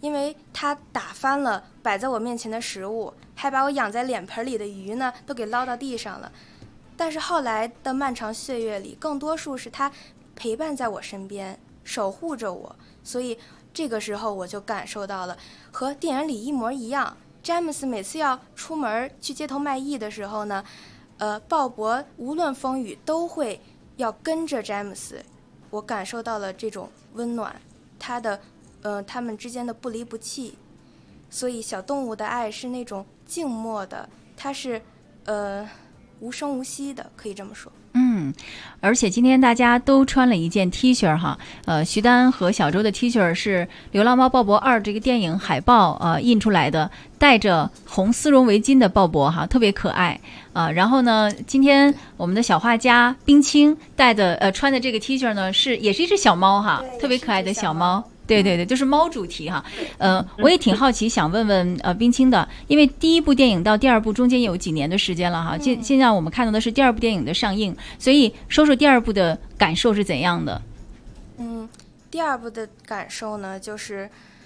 因为他打翻了摆在我面前的食物，还把我养在脸盆里的鱼呢都给捞到地上了。但是后来的漫长岁月里，更多数是他陪伴在我身边，守护着我，所以这个时候我就感受到了和电影里一模一样。詹姆斯每次要出门去街头卖艺的时候呢，鲍勃无论风雨都会要跟着詹姆斯，我感受到了这种温暖，他们之间的不离不弃。所以小动物的爱是那种静默的，它是无声无息的，可以这么说。 而且今天大家都穿了一件 T 恤哈，徐丹和小周的 T 恤是《流浪猫鲍勃2》这个电影海报印出来的，戴着红丝绒围巾的鲍勃哈，特别可爱然后呢，今天我们的小画家冰清戴的穿的这个 T 恤呢也是一只小猫哈，特别可爱的小猫。对，就是猫主题哈。我也挺好奇，想问问冰清的，因为第一部电影到第二部中间有几年的时间了哈，现在我们看到的是第二部电影的上映，所以说说第二部的感受是怎样的？ 第二部的感受呢，就是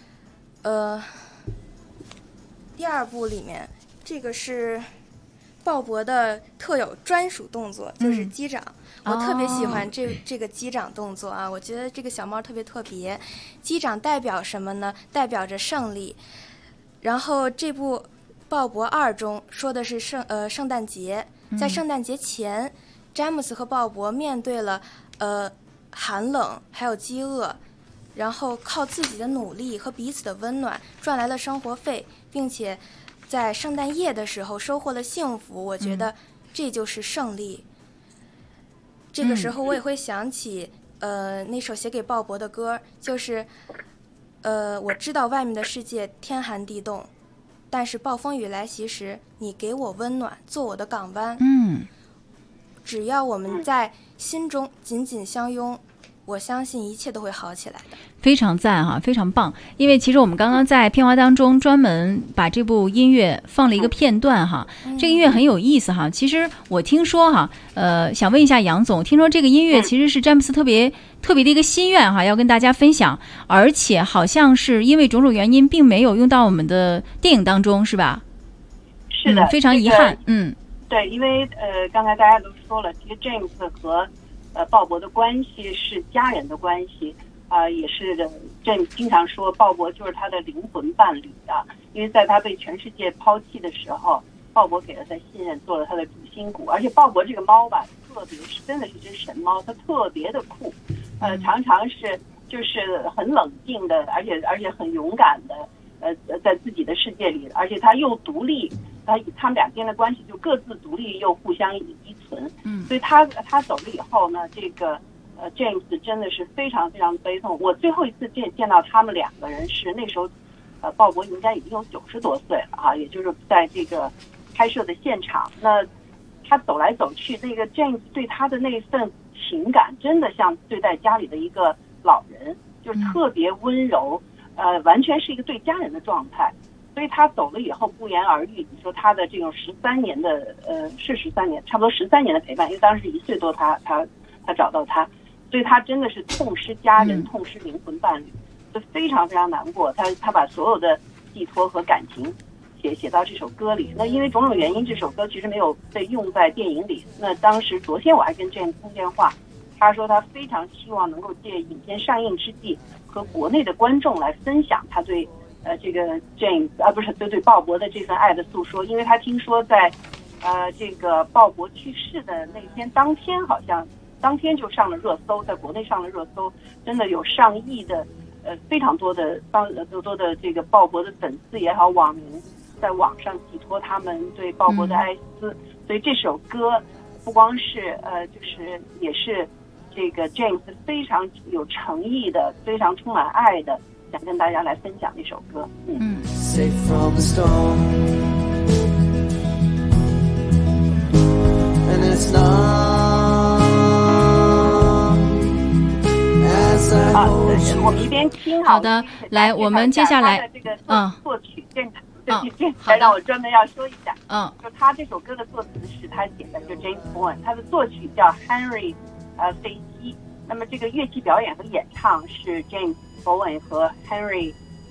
第二部里面这个是鲍勃的特有专属动作，就是击掌。我特别喜欢这个击掌动作啊，我觉得这个小猫特别特别。击掌代表什么呢？代表着胜利。然后这部《鲍勃2》中说的是圣诞节，在圣诞节前，詹姆斯和鲍勃面对了寒冷还有饥饿，然后靠自己的努力和彼此的温暖赚来了生活费，并且在圣诞夜的时候收获了幸福。我觉得这就是胜利。这个时候我也会想起那首写给鲍勃的歌，就是我知道外面的世界天寒地冻，但是暴风雨来袭时你给我温暖，做我的港湾。只要我们在心中紧紧相拥，我相信一切都会好起来的。 非常赞哈，非常棒。因为其实我们刚刚在片花当中专门把这部音乐放了一个片段哈，这个音乐很有意思哈。其实我听说哈，想问一下杨总，听说这个音乐其实是詹姆斯特别的一个心愿哈，要跟大家分享，而且好像是因为种种原因并没有用到我们的电影当中，是吧？ 是的， 非常遗憾。 对，因为刚才大家都说了，其实 James 和鲍勃的关系是家人的关系也是James 经常说鲍勃就是他的灵魂伴侣因为在他被全世界抛弃的时候，鲍勃给了他信任，做了他的主心骨。而且鲍勃这个猫吧，特别是真的是只神猫，它特别的酷，常常是就是很冷静的，而且很勇敢的，在自己的世界里，而且它又独立，他们两边的关系就各自独立又互相依存。所以他走了以后呢，这个James 真的是非常非常悲痛。我最后一次见到他们两个人是那时候，鲍勃应该已经有90多岁了也就是在这个拍摄的现场。那他走来走去，那个 James 对他的那份情感真的像对待家里的一个老人，就是特别温柔，完全是一个对家人的状态。所以他走了以后不言而喻。你说他的这种13年的是13年，差不多13年的陪伴，因为当时1岁多他找到他，所以他真的是痛失家人，痛失灵魂伴侣，就非常非常难过。他把所有的寄托和感情写到这首歌里。那因为种种原因，这首歌其实没有被用在电影里。那当时昨天我还跟 James 通电话，他说他非常希望能够借影片上映之际和国内的观众来分享他对这个 James 不是对鲍勃的这份爱的诉说。因为他听说在这个鲍勃去世的那天当天，好像当天就上了热搜，在国内上了热搜，真的有上亿的非常多的这个鲍勃的粉丝也好，网民在网上寄托他们对鲍勃的哀思。所以这首歌不光是就是也是这个 James 非常有诚意的，非常充满爱的，想跟大家来分享这首歌。 Safe from the storm, and it's not as I hoped. 我们一边听好的，来，我们接下来这个作曲这让我专门要说一下。就他这首歌的作词是他写的，就 James Bowen， 他的作曲叫 Henry 飞机。那么这个乐器表演和演唱是 James Bowen 和 Henry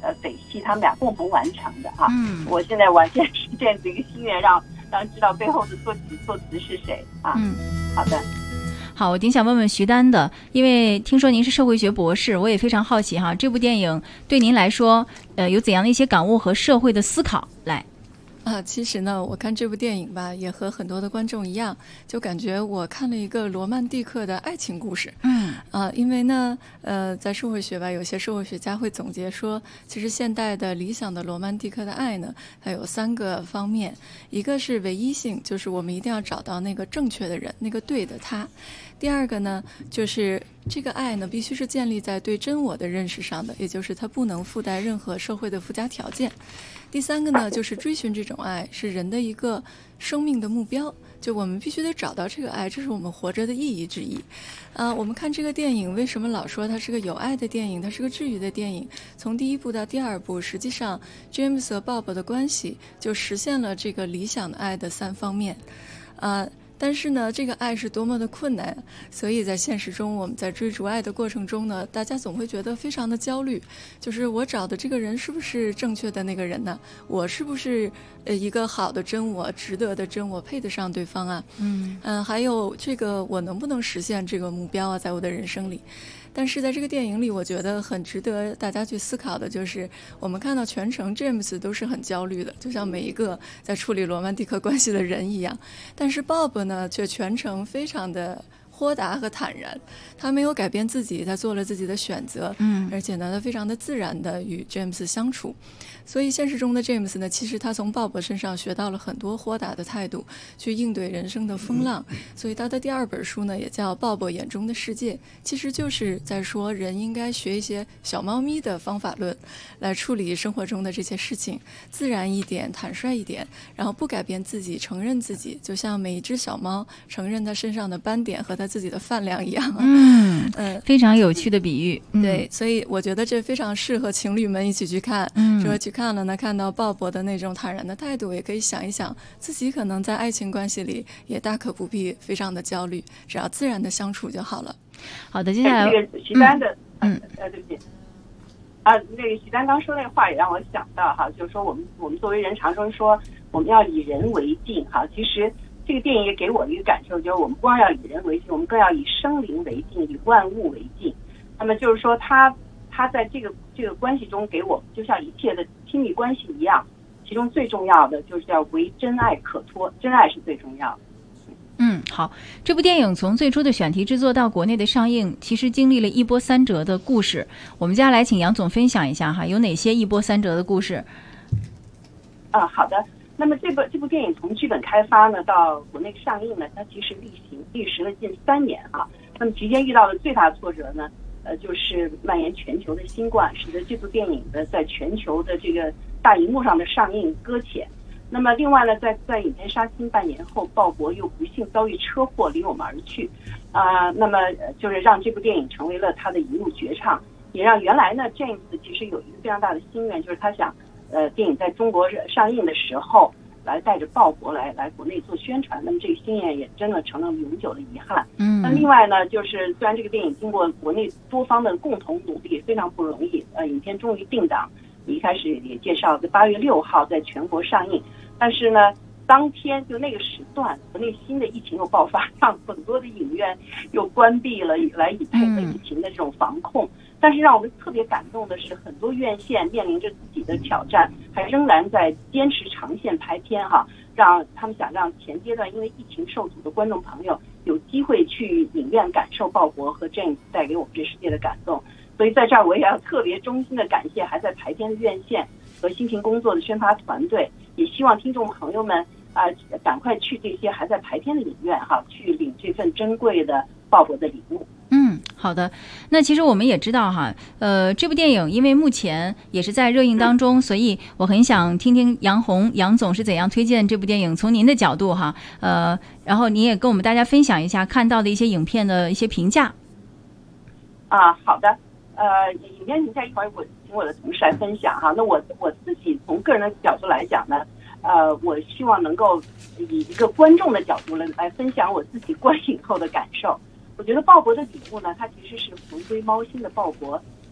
北戏他们俩共同完成的哈。我现在完全是这样子一个心愿，让知道背后的作词是谁啊。好的。 好，我挺想问问徐丹的，因为听说您是社会学博士，我也非常好奇哈，这部电影对您来说，有怎样的一些感悟和社会的思考？来。 其实呢，我看这部电影吧，也和很多的观众一样，就感觉我看了一个罗曼蒂克的爱情故事。因为呢，在社会学吧，有些社会学家会总结说，其实现代的理想的罗曼蒂克的爱呢，它有3个方面，一个是唯一性，就是我们一定要找到那个正确的人，那个对的他。第二个呢，就是这个爱呢，必须是建立在对真我的认识上的，也就是它不能附带任何社会的附加条件。第3个呢，就是追寻这种爱是人的一个生命的目标，就我们必须得找到这个爱，这是我们活着的意义之一。我们看这个电影，为什么老说它是个有爱的电影，它是个治愈的电影？从第1部到第2部，实际上 James 和 Bob 的关系就实现了这个理想的爱的3方面。但是呢，这个爱是多么的困难，所以在现实中，我们在追逐爱的过程中呢，大家总会觉得非常的焦虑，就是我找的这个人是不是正确的那个人呢？我是不是一个好的真我，值得的真我，配得上对方啊？还有这个我能不能实现这个目标啊，在我的人生里？但是在这个电影里，我觉得很值得大家去思考的就是，我们看到全程 James 都是很焦虑的，就像每一个在处理罗曼蒂克关系的人一样。但是 Bob 呢，却全程非常的豁达和坦然，他没有改变自己，他做了自己的选择，而且呢，他非常的自然的与 James 相处。所以现实中的 James 呢，其实他从鲍勃身上学到了很多豁达的态度，去应对人生的风浪。所以他的第2本书呢，也叫《鲍勃眼中的世界》，其实就是在说人应该学一些小猫咪的方法论，来处理生活中的这些事情，自然一点，坦率一点，然后不改变自己，承认自己，就像每一只小猫承认它身上的斑点和它自己的饭量一样。 非常有趣的比喻。 对，所以我觉得这非常适合情侣们一起去看。说去看了呢，看到鲍勃的那种坦然的态度，也可以想一想自己可能在爱情关系里也大可不必非常的焦虑，只要自然的相处就好了。 好的，接下来这个徐丹的对不起那个徐丹刚说那个话也让我想到哈，就是说我们作为人常说我们要以人为镜哈，其实这个电影也给我的一个感受，就是我们不光要以人为镜，我们更要以生灵为镜，以万物为镜。那么就是说他在这个关系中给我们，就像一切的亲密关系一样，其中最重要的就是要为真爱可托，真爱是最重要的。 好，这部电影从最初的选题制作到国内的上映，其实经历了一波三折的故事。我们接下来请杨总分享一下哈，有哪些一波三折的故事？ 好的。那么这部电影从剧本开发呢到国内上映呢，它其实历时了近3年哈。那么期间遇到的最大的挫折呢，就是蔓延全球的新冠，使得这部电影的在全球的这个大荧幕上的上映搁浅。那么另外呢，在影片杀青半年后，鲍勃又不幸遭遇车祸离我们而去，那么就是让这部电影成为了他的一路绝唱，也让原来呢 James 其实有一个非常大的心愿，就是他想电影在中国上映的时候来带着鲍勃来国内做宣传，那么这个心愿也真的成了永久的遗憾。那另外呢，就是虽然这个电影经过国内多方的共同努力，非常不容易，影片终于定档，一开始也介绍在8月6号在全国上映，但是呢，当天就那个时段，国内新的疫情又爆发，让很多的影院又关闭了，来以配合疫情的这种防控。但是让我们特别感动的是，很多院线面临着自己的挑战，还仍然在坚持长线排片哈，让他们想让前阶段因为疫情受阻的观众朋友有机会去影院感受鲍勃和 James 带给我们这世界的感动。所以在这儿我也要特别衷心的感谢还在排片的院线和辛勤工作的宣发团队，也希望听众朋友们赶快去这些还在排片的影院哈，去领这份珍贵的鲍勃的礼物。 好的。那其实我们也知道哈，这部电影因为目前也是在热映当中，所以我很想听听杨总是怎样推荐这部电影，从您的角度哈，然后你也跟我们大家分享一下看到的一些影片的一些评价。 好的。影片评价一会儿我请我的同事来分享哈。那我自己从个人的角度来讲呢，我希望能够以一个观众的角度来分享我自己观影后的感受。我觉得鲍勃的礼物呢，它其实是回归猫心的鲍勃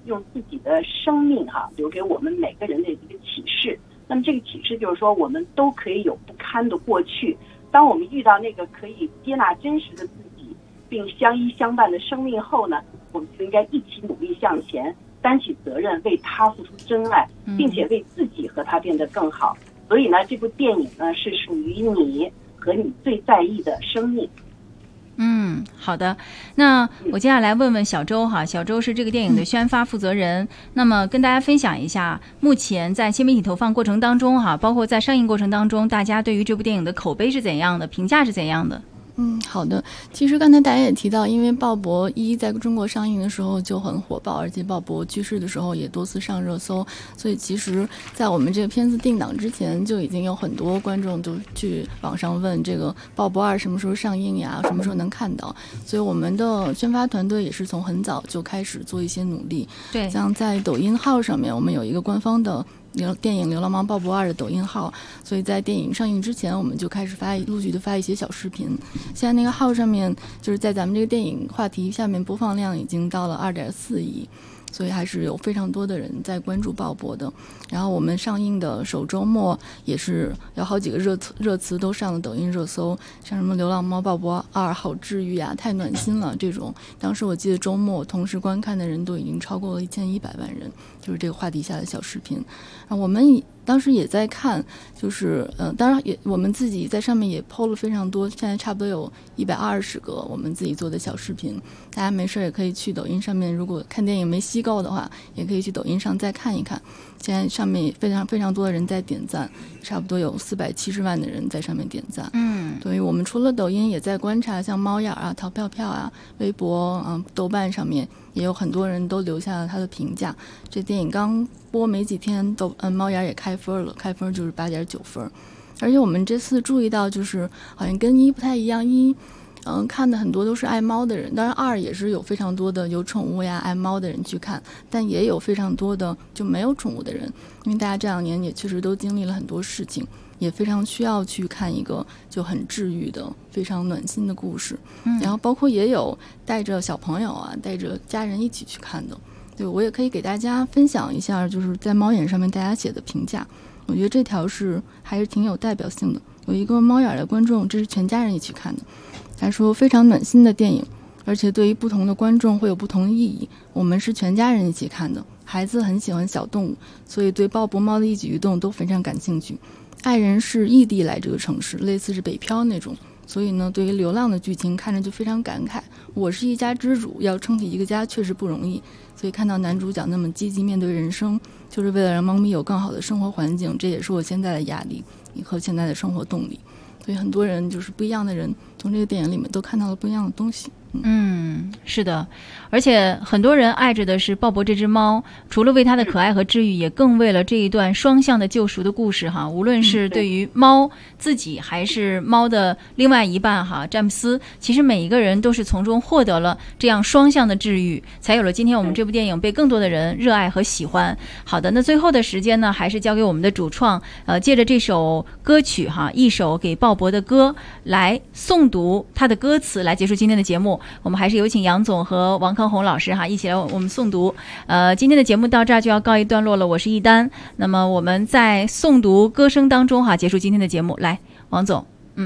用自己的生命留给我们每个人的一个启示。那么这个启示就是说，我们都可以有不堪的过去，当我们遇到那个可以接纳真实的自己并相依相伴的生命后呢，我们就应该一起努力向前，担起责任，为他付出真爱，并且为自己和他变得更好。所以呢，这部电影呢是属于你和你最在意的生命。 好的，那我接下来问问小周哈，小周是这个电影的宣发负责人，那么跟大家分享一下，目前在新媒体投放过程当中哈，包括在上映过程当中，大家对于这部电影的口碑是怎样的，评价是怎样的？ 好的。其实刚才大家也提到，因为鲍勃1在中国上映的时候就很火爆，而且鲍勃去世的时候也多次上热搜，所以其实在我们这个片子定档之前，就已经有很多观众都去网上问这个鲍勃2什么时候上映呀，什么时候能看到。所以我们的宣发团队也是从很早就开始做一些努力。 对， 像在抖音号上面，我们有一个官方的电影《流浪猫鲍勃2》的抖音号，所以在电影上映之前，我们就开始陆续的发一些小视频。现在那个号上面，就是在咱们这个电影话题下面播放量已经到了2.4亿，所以还是有非常多的人在关注鲍勃的。然后我们上映的首周末也是有好几个热词都上了抖音热搜，像什么流浪猫鲍勃2好治愈啊，太暖心了这种。当时我记得周末同时观看的人都已经超过了1100万人，就是这个话题下的小视频。我们当时也在看，就是当然也我们自己在上面也 PO 了非常多，现在差不多有120个我们自己做的小视频。大家没事也可以去抖音上面，如果看电影没吸够的话，也可以去抖音上再看一看。现在上面也非常非常多的人在点赞，差不多有470万的人在上面点赞。所以我们除了抖音也在观察，像猫眼啊、淘票票啊、微博豆瓣上面也有很多人都留下了他的评价。这电影刚播没几天，猫眼也开分了，开分就是8.9分。而且我们这次注意到，就是好像跟1不太一样，看的很多都是爱猫的人，当然2也是有非常多的有宠物呀、爱猫的人去看，但也有非常多的就没有宠物的人，因为大家这2年也确实都经历了很多事情，也非常需要去看一个就很治愈的、非常暖心的故事。然后包括也有带着小朋友啊、带着家人一起去看的。对，我也可以给大家分享一下，就是在猫眼上面大家写的评价，我觉得这条还是挺有代表性的。有一个猫眼的观众，这是全家人一起看的，他说非常暖心的电影，而且对于不同的观众会有不同的意义。我们是全家人一起看的，孩子很喜欢小动物，所以对鲍勃猫的一举一动都非常感兴趣。爱人是异地来这个城市，类似是北漂那种，所以呢，对于流浪的剧情看着就非常感慨。我是一家之主，要撑起一个家确实不容易，所以看到男主角那么积极面对人生，就是为了让猫咪有更好的生活环境，这也是我现在的压力和现在的生活动力。所以很多人就是不一样的人，从这个电影里面都看到了不一样的东西。 是的，而且很多人爱着的是鲍勃这只猫，除了为它的可爱和治愈，也更为了这一段双向的救赎的故事哈。无论是对于猫自己，还是猫的另外一半哈，詹姆斯，其实每一个人都是从中获得了这样双向的治愈，才有了今天我们这部电影被更多的人热爱和喜欢。好的，那最后的时间呢，还是交给我们的主创，借着这首歌曲哈，一首给鲍勃的歌来诵读他的歌词，来结束今天的节目。我们还是有请杨总和王康红老师哈，一起来我们诵读。今天的节目到这儿就要告一段落了，我是一丹。那么我们在诵读歌声当中哈，结束今天的节目。来，王总，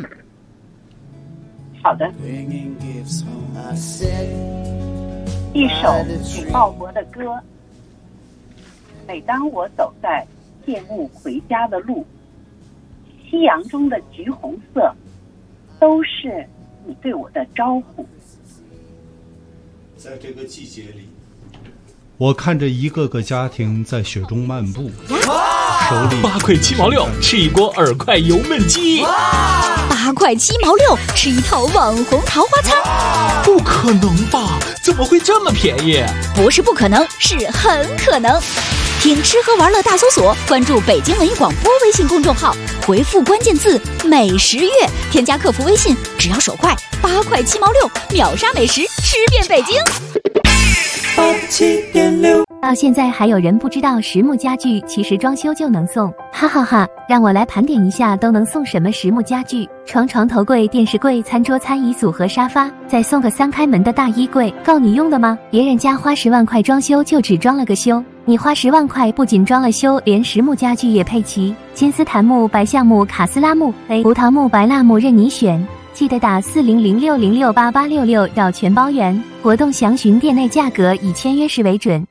好的。一首给鲍勃的歌。每当我走在夜幕回家的路，夕阳中的橘红色，都是你对我的招呼。 在这个季节里，我看着一个个家庭在雪中漫步，手里 8块7毛6吃一锅耳块油焖鸡 ，8块7毛6吃一套网红桃花餐， 不可能吧？怎么会这么便宜？ 不是不可能，是很可能。听吃喝玩乐大搜索，关注北京文艺广播微信公众号，回复关键字美食月，添加客服微信，只要手快，8块7毛6，秒杀美食，吃遍北京。 87.6 到现在还有人不知道实木家具其实装修就能送，哈哈哈！让我来盘点一下都能送什么实木家具：床、床头柜、电视柜、餐桌、餐椅组和沙发，再送个3开门的大衣柜，够你用的吗？别人家花10万块装修就只装了个修，你花10万块不仅装了修，连实木家具也配齐，金丝檀木、白橡木、卡斯拉木、葡萄木、白蜡木任你选。记得打4006068866要全包圆，活动详询店内价格，以签约时为准。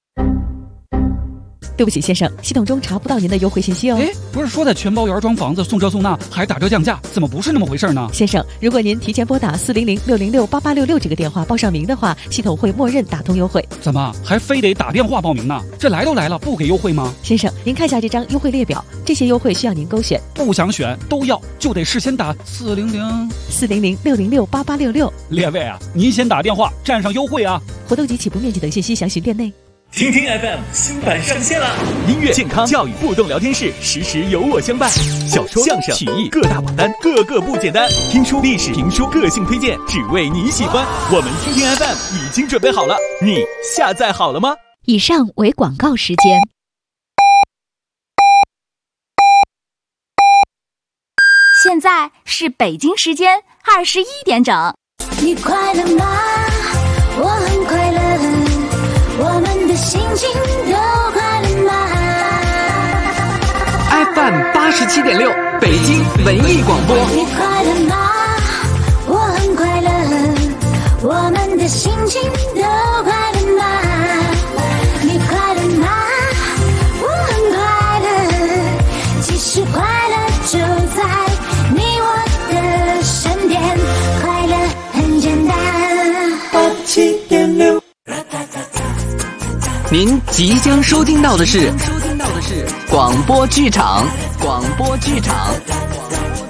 对不起，先生，系统中查不到您的优惠信息哦。 哎，不是说在全包圆装房子送这送那还打折降价，怎么不是那么回事呢？ 先生，如果您提前拨打4006068866这个电话报上名的话，系统会默认打通优惠。 怎么还非得打电话报名呢？这来都来了，不给优惠吗？ 先生，您看下这张优惠列表，这些优惠需要您勾选， 不想选都要，就得事先打 400-6068866。 列位啊，您先打电话占上优惠啊！ 活动及起步面积等信息详询店内。 听听 FM 新版上线了，音乐、健康、教育、互动聊天室，时时有我相伴。小说、相声、曲艺各大榜单，个个不简单。听书、历史、评书、个性推荐，只为你喜欢。我们听听 FM 已经准备好了，你下载好了吗？ 以上为广告时间。现在是北京时间21点整。 你快乐吗？我很快乐。我们的心情都快乐吗 ？FM 87.6，北京文艺广播。 你快乐吗？我很快乐。我们的心情都快乐吗？你快乐吗？我很快乐。其实快乐就在你我的身边，快乐很简单。87.6。 您即将收听到的是广播剧场。